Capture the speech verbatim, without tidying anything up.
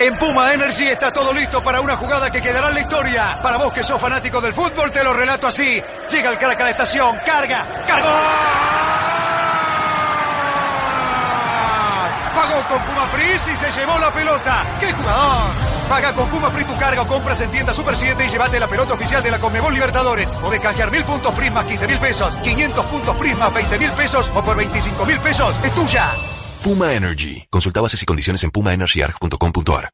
En Puma Energy está todo listo para una jugada que quedará en la historia. Para vos que sos fanático del fútbol, te lo relato así. Llega el crack a la estación, carga, cargó. Pagó con Puma Free y se llevó la pelota. ¡Qué jugador! Paga con Puma Free tu carga o compras en tienda Super siete y llévate la pelota oficial de la Conmebol Libertadores. Podés canjear mil puntos Prisma, quince mil pesos, quinientos puntos Prisma, veinte mil pesos o por veinticinco mil pesos. ¡Es tuya! Puma Energy. Consulta bases y condiciones en puma energy arg punto com punto a r.